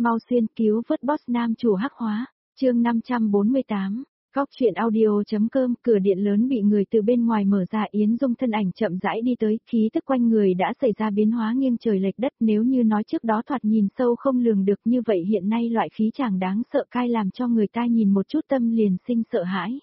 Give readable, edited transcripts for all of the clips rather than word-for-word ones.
mau xuyên cứu vớt boss nam chủ hắc hóa, chương 548. Góc truyện audio.com. Cửa điện lớn bị người từ bên ngoài mở ra, Yến Dung thân ảnh chậm rãi đi tới, khí tức quanh người đã xảy ra biến hóa nghiêng trời lệch đất, nếu như nói trước đó thoạt nhìn sâu không lường được, như vậy hiện nay loại khí chàng đáng sợ cai làm cho người ta nhìn một chút tâm liền sinh sợ hãi.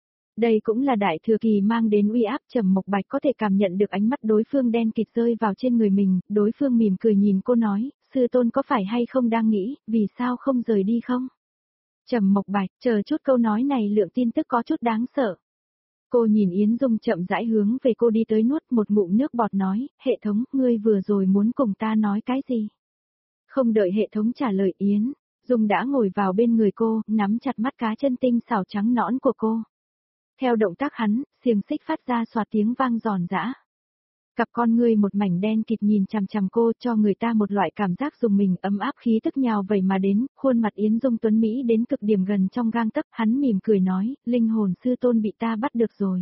Đây cũng là đại thừa kỳ mang đến uy áp. Trầm Mộc Bạch có thể cảm nhận được ánh mắt đối phương đen kịt rơi vào trên người mình, đối phương mỉm cười nhìn cô nói, sư tôn có phải hay không đang nghĩ, vì sao không rời đi không? Trầm Mộc Bạch, chờ chút, câu nói này lượng tin tức có chút đáng sợ. Cô nhìn Yến Dung chậm rãi hướng về cô đi tới, nuốt một ngụm nước bọt nói, hệ thống, ngươi vừa rồi muốn cùng ta nói cái gì? Không đợi hệ thống trả lời, Yến Dung đã ngồi vào bên người cô, nắm chặt mắt cá chân tinh xảo trắng nõn của cô. Theo động tác hắn, xiềng xích phát ra xoạt tiếng vang giòn giã. Cặp con ngươi một mảnh đen kịt nhìn chằm chằm cô, cho người ta một loại cảm giác dùng mình, ấm áp khí tức nhào vẩy mà đến, khuôn mặt Yến Dung tuấn mỹ đến cực điểm gần trong gang tấc, hắn mỉm cười nói, linh hồn sư tôn bị ta bắt được rồi.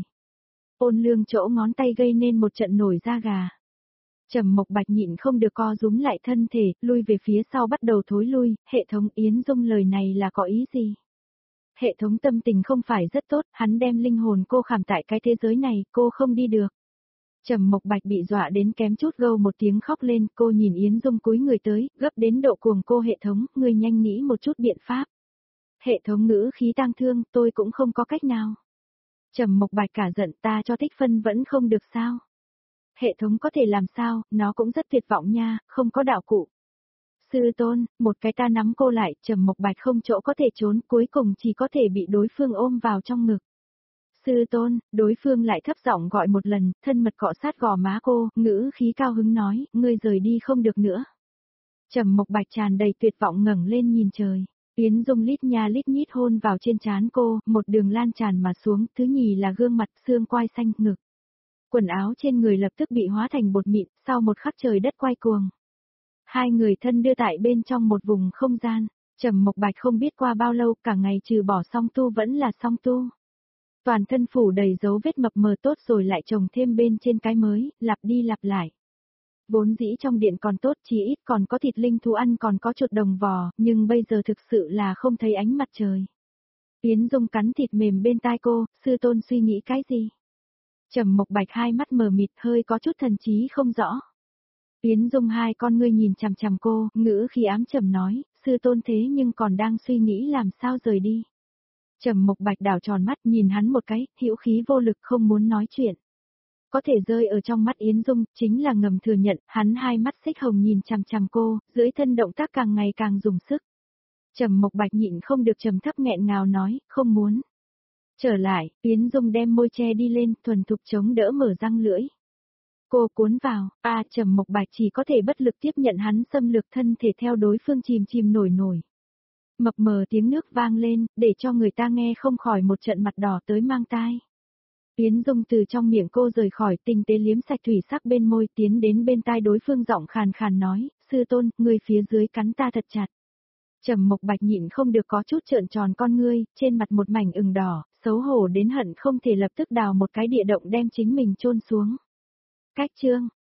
Ôn lương chỗ ngón tay gây nên một trận nổi da gà. Trầm Mộc Bạch nhịn không được co rúm lại thân thể, lui về phía sau bắt đầu thối lui. Hệ thống, Yến Dung lời này là có ý gì? Hệ thống tâm tình không phải rất tốt, hắn đem linh hồn cô khảm tại cái thế giới này, cô không đi được. Trầm Mộc Bạch bị dọa đến kém chút gâu một tiếng khóc lên, cô nhìn Yến Dung cúi người tới, gấp đến độ cuồng cô, hệ thống, ngươi nhanh nghĩ một chút biện pháp. Hệ thống ngữ khí tang thương, tôi cũng không có cách nào. Trầm Mộc Bạch cả giận, ta cho tích phân vẫn không được sao? Hệ thống có thể làm sao, nó cũng rất tuyệt vọng nha, không có đạo cụ. Sư tôn, một cái ta nắm cô lại, Trầm Mộc Bạch không chỗ có thể trốn, cuối cùng chỉ có thể bị đối phương ôm vào trong ngực. Sư tôn, đối phương lại thấp giọng gọi một lần, thân mật cọ sát gò má cô, ngữ khí cao hứng nói, ngươi rời đi không được nữa. Trầm Mộc Bạch tràn đầy tuyệt vọng ngẩng lên nhìn trời. Yến Dung lít nha lít nhít hôn vào trên trán cô, một đường lan tràn mà xuống, thứ nhì là gương mặt, xương quai xanh, ngực. Quần áo trên người lập tức bị hóa thành bột mịn, sau một khắc trời đất quay cuồng. Hai người thân đưa tại bên trong một vùng không gian. Trầm Mộc Bạch không biết qua bao lâu, cả ngày trừ bỏ song tu vẫn là song tu. Toàn thân phủ đầy dấu vết mập mờ, tốt rồi lại trồng thêm bên trên cái mới, lặp đi lặp lại. Vốn dĩ trong điện còn tốt, chí ít còn có thịt linh thú ăn, còn có chuột đồng vò, nhưng bây giờ thực sự là không thấy ánh mặt trời. Yến Dung cắn thịt mềm bên tai cô, sư tôn suy nghĩ cái gì? Trầm Mộc Bạch hai mắt mờ mịt, hơi có chút thần trí không rõ. Yến Dung hai con ngươi nhìn chằm chằm cô, ngữ khí ám trầm nói, sư tôn thế nhưng còn đang suy nghĩ làm sao rời đi. Trầm Mộc Bạch đảo tròn mắt nhìn hắn một cái, hữu khí vô lực không muốn nói chuyện. Có thể rơi ở trong mắt Yến Dung, chính là ngầm thừa nhận, hắn hai mắt xích hồng nhìn chằm chằm cô, dưới thân động tác càng ngày càng dùng sức. Trầm Mộc Bạch nhịn không được trầm thấp nghẹn ngào nói, không muốn. Trở lại, Yến Dung đem môi che đi lên, thuần thục chống đỡ mở răng lưỡi. Cô cuốn vào, Trầm Mộc Bạch chỉ có thể bất lực tiếp nhận hắn xâm lược, thân thể theo đối phương chìm chìm nổi nổi. Mập mờ tiếng nước vang lên, để cho người ta nghe không khỏi một trận mặt đỏ tới mang tai. Yến Dung từ trong miệng cô rời khỏi, tinh tế liếm sạch thủy sắc bên môi, tiến đến bên tai đối phương, giọng khàn khàn nói, sư tôn, người phía dưới cắn ta thật chặt. Trầm Mộc Bạch nhịn không được có chút trợn tròn con ngươi, trên mặt một mảnh ửng đỏ, xấu hổ đến hận không thể lập tức đào một cái địa động đem chính mình chôn xuống. Cách chương